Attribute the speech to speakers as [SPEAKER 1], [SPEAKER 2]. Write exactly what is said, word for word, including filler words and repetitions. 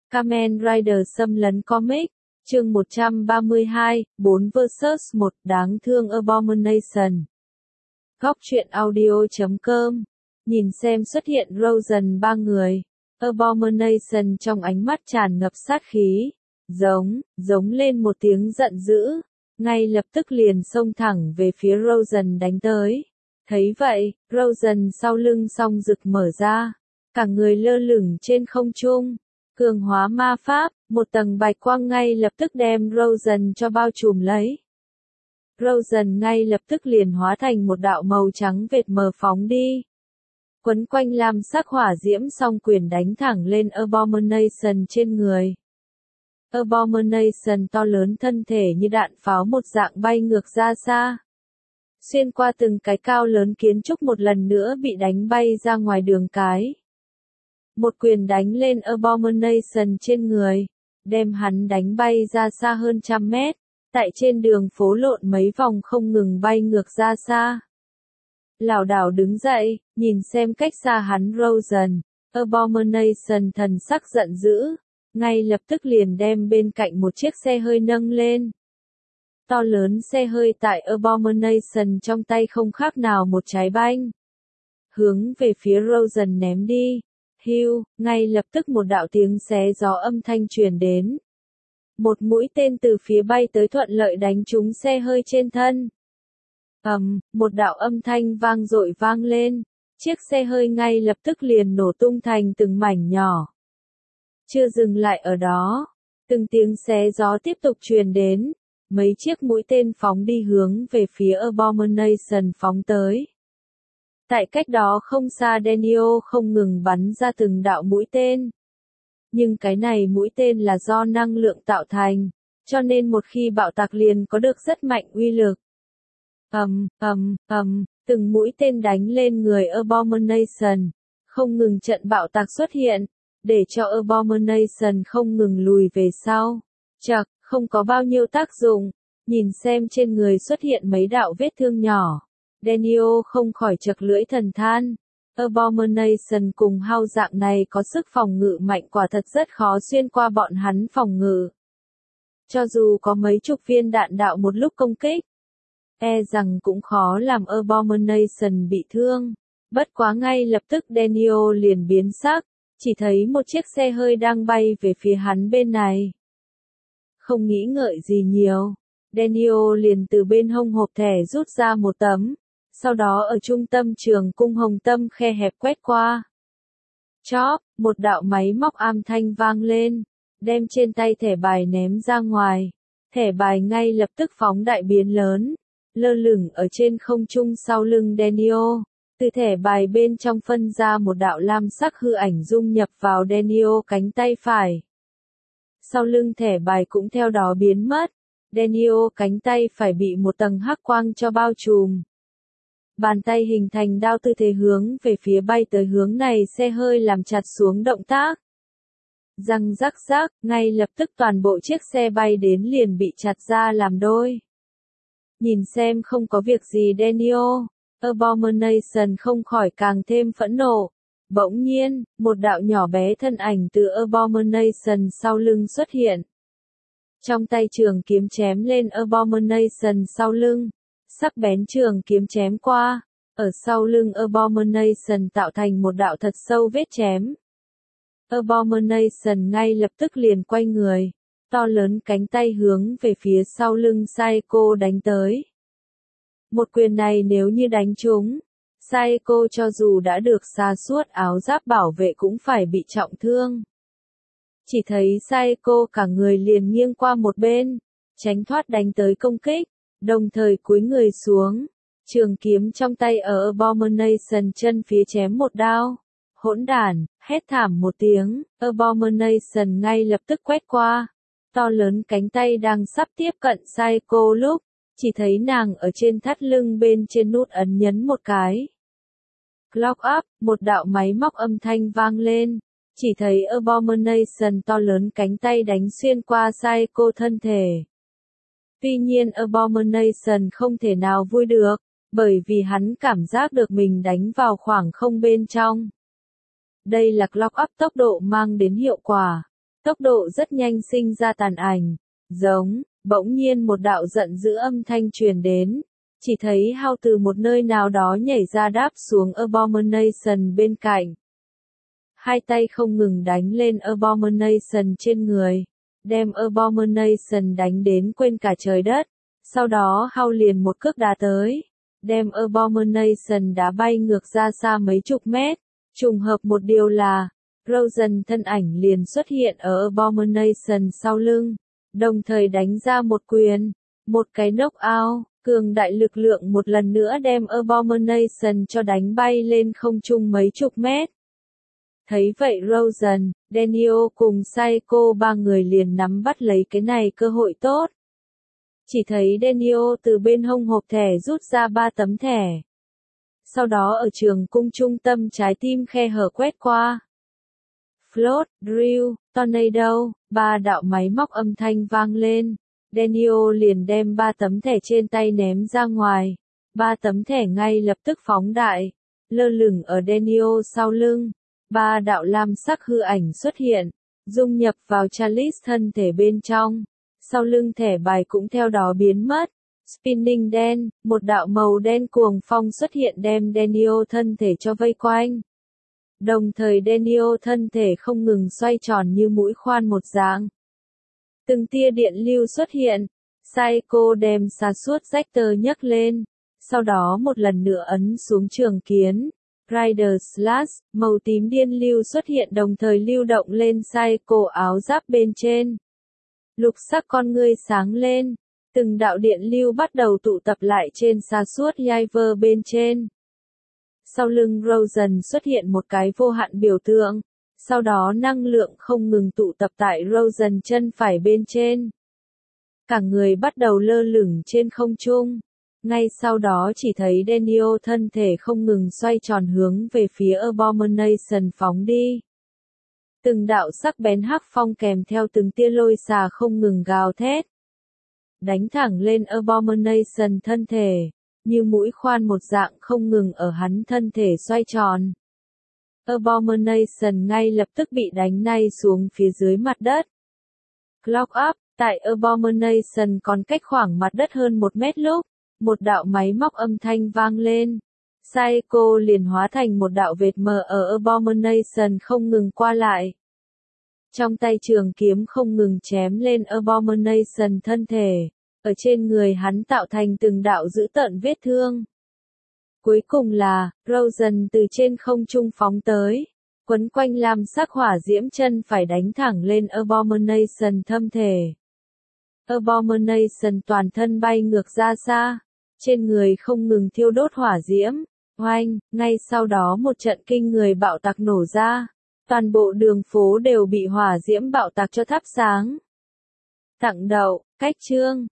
[SPEAKER 1] Kamen Rider xâm lấn comic, chương một trăm ba mươi hai, bốn versus một, đáng thương Abomination. Góc truyện audio chấm com, nhìn xem xuất hiện Rosen ba người, Abomination trong ánh mắt tràn ngập sát khí, giống, giống lên một tiếng giận dữ, ngay lập tức liền xông thẳng về phía Rosen đánh tới. Thấy vậy, Rosen sau lưng song rực mở ra, cả người lơ lửng trên không trung. Cường hóa ma pháp, một tầng bạch quang ngay lập tức đem Rosen cho bao trùm lấy. Rosen ngay lập tức liền hóa thành một đạo màu trắng vệt mờ phóng đi. Quấn quanh lam sắc hỏa diễm song quyền đánh thẳng lên Abomination trên người. Abomination to lớn thân thể như đạn pháo một dạng bay ngược ra xa. Xuyên qua từng cái cao lớn kiến trúc một lần nữa bị đánh bay ra ngoài đường cái. Một quyền đánh lên Abomination trên người, đem hắn đánh bay ra xa hơn trăm mét, tại trên đường phố lộn mấy vòng không ngừng bay ngược ra xa. Lảo đảo đứng dậy, nhìn xem cách xa hắn Rosen, Abomination thần sắc giận dữ, ngay lập tức liền đem bên cạnh một chiếc xe hơi nâng lên. To lớn xe hơi tại Abomination trong tay không khác nào một trái banh. Hướng về phía Rosen ném đi. Hưu, ngay lập tức một đạo tiếng xé gió âm thanh truyền đến. Một mũi tên từ phía bay tới thuận lợi đánh trúng xe hơi trên thân. Ầm, um, một đạo âm thanh vang dội vang lên, chiếc xe hơi ngay lập tức liền nổ tung thành từng mảnh nhỏ. Chưa dừng lại ở đó, từng tiếng xé gió tiếp tục truyền đến, mấy chiếc mũi tên phóng đi hướng về phía Abomination phóng tới. Tại cách đó không xa Daniel không ngừng bắn ra từng đạo mũi tên. Nhưng cái này mũi tên là do năng lượng tạo thành, cho nên một khi bạo tạc liền có được rất mạnh uy lực. Ầm, ầm, ầm, từng mũi tên đánh lên người Abomination, không ngừng trận bạo tạc xuất hiện, để cho Abomination không ngừng lùi về sau. Chậc, không có bao nhiêu tác dụng, nhìn xem trên người xuất hiện mấy đạo vết thương nhỏ. Daniel không khỏi chật lưỡi thần than. Abomination cùng hao dạng này có sức phòng ngự mạnh quả thật rất khó xuyên qua bọn hắn phòng ngự. Cho dù có mấy chục viên đạn đạo một lúc công kích, e rằng cũng khó làm Abomination bị thương. Bất quá ngay lập tức Daniel liền biến sắc, chỉ thấy một chiếc xe hơi đang bay về phía hắn bên này. Không nghĩ ngợi gì nhiều, Daniel liền từ bên hông hộp thẻ rút ra một tấm. Sau đó ở trung tâm trường cung hồng tâm khe hẹp quét qua. Chóp, một đạo máy móc âm thanh vang lên, đem trên tay thẻ bài ném ra ngoài. Thẻ bài ngay lập tức phóng đại biến lớn, lơ lửng ở trên không trung sau lưng Daniel. Từ thẻ bài bên trong phân ra một đạo lam sắc hư ảnh dung nhập vào Daniel cánh tay phải. Sau lưng thẻ bài cũng theo đó biến mất. Daniel cánh tay phải bị một tầng hắc quang cho bao trùm. Bàn tay hình thành đao tư thế hướng về phía bay tới hướng này xe hơi làm chặt xuống động tác. Răng rắc rắc, ngay lập tức toàn bộ chiếc xe bay đến liền bị chặt ra làm đôi. Nhìn xem không có việc gì Daniel, Abomination không khỏi càng thêm phẫn nộ. Bỗng nhiên, một đạo nhỏ bé thân ảnh từ Abomination sau lưng xuất hiện. Trong tay trường kiếm chém lên Abomination sau lưng. Sắc bén trường kiếm chém qua, ở sau lưng Abomination tạo thành một đạo thật sâu vết chém. Abomination ngay lập tức liền quay người, to lớn cánh tay hướng về phía sau lưng Psycho đánh tới. Một quyền này nếu như đánh trúng, Psycho cho dù đã được sa suốt áo giáp bảo vệ cũng phải bị trọng thương. Chỉ thấy Psycho cả người liền nghiêng qua một bên, tránh thoát đánh tới công kích. Đồng thời cúi người xuống, trường kiếm trong tay ở Abomination chân phía chém một đao. Hỗn đản, hét thảm một tiếng, Abomination ngay lập tức quét qua. To lớn cánh tay đang sắp tiếp cận Psycho lúc, chỉ thấy nàng ở trên thắt lưng bên trên nút ấn nhấn một cái. Clock up, một đạo máy móc âm thanh vang lên, chỉ thấy Abomination to lớn cánh tay đánh xuyên qua Psycho thân thể. Tuy nhiên Abomination không thể nào vui được, bởi vì hắn cảm giác được mình đánh vào khoảng không bên trong. Đây là clock up tốc độ mang đến hiệu quả. Tốc độ rất nhanh sinh ra tàn ảnh, giống, bỗng nhiên một đạo giận dữ âm thanh truyền đến, chỉ thấy Hao từ một nơi nào đó nhảy ra đáp xuống Abomination bên cạnh. Hai tay không ngừng đánh lên Abomination trên người, đem Abomination đánh đến quên cả trời đất, sau đó Hao liền một cước đá tới, đem Abomination đá bay ngược ra xa mấy chục mét, trùng hợp một điều là, Rosen thân ảnh liền xuất hiện ở Abomination sau lưng, đồng thời đánh ra một quyền, một cái knock-out, cường đại lực lượng một lần nữa đem Abomination cho đánh bay lên không trung mấy chục mét. Thấy vậy Rosen, Daniel cùng Psycho ba người liền nắm bắt lấy cái này cơ hội tốt. Chỉ thấy Daniel từ bên hông hộp thẻ rút ra ba tấm thẻ. Sau đó ở trường cung trung tâm trái tim khe hở quét qua. Float, Drill, Tornado, ba đạo máy móc âm thanh vang lên. Daniel liền đem ba tấm thẻ trên tay ném ra ngoài. Ba tấm thẻ ngay lập tức phóng đại, lơ lửng ở Daniel sau lưng. Ba đạo lam sắc hư ảnh xuất hiện, dung nhập vào Charles thân thể bên trong. Sau lưng thẻ bài cũng theo đó biến mất. Spinning đen, một đạo màu đen cuồng phong xuất hiện đem Daniel thân thể cho vây quanh. Đồng thời Daniel thân thể không ngừng xoay tròn như mũi khoan một dạng. Từng tia điện lưu xuất hiện, Psycho đem xà suốt Sector nhấc lên, sau đó một lần nữa ấn xuống trường kiến. Rider Slash, màu tím điên lưu xuất hiện đồng thời lưu động lên Psycho áo giáp bên trên. Lục sắc con ngươi sáng lên, từng đạo điện lưu bắt đầu tụ tập lại trên xà suốt Yaiver bên trên. Sau lưng Rosen xuất hiện một cái vô hạn biểu tượng, sau đó năng lượng không ngừng tụ tập tại Rosen chân phải bên trên. Cả người bắt đầu lơ lửng trên không trung. Ngay sau đó chỉ thấy Daniel thân thể không ngừng xoay tròn hướng về phía Abomination phóng đi. Từng đạo sắc bén hắc phong kèm theo từng tia lôi xà không ngừng gào thét. Đánh thẳng lên Abomination thân thể, như mũi khoan một dạng không ngừng ở hắn thân thể xoay tròn. Abomination ngay lập tức bị đánh nay xuống phía dưới mặt đất. Clock up, tại Abomination còn cách khoảng mặt đất hơn một mét lúc, một đạo máy móc âm thanh vang lên. Psycho liền hóa thành một đạo vệt mờ ở Abomination không ngừng qua lại. Trong tay trường kiếm không ngừng chém lên Abomination thân thể, ở trên người hắn tạo thành từng đạo dữ tợn vết thương. Cuối cùng là, Rosen từ trên không trung phóng tới, quấn quanh lam sắc hỏa diễm chân phải đánh thẳng lên Abomination thâm thể. Abomination toàn thân bay ngược ra xa, trên người không ngừng thiêu đốt hỏa diễm, oanh, ngay sau đó một trận kinh người bạo tạc nổ ra, toàn bộ đường phố đều bị hỏa diễm bạo tạc cho thắp sáng. Tặng đậu, cách chương.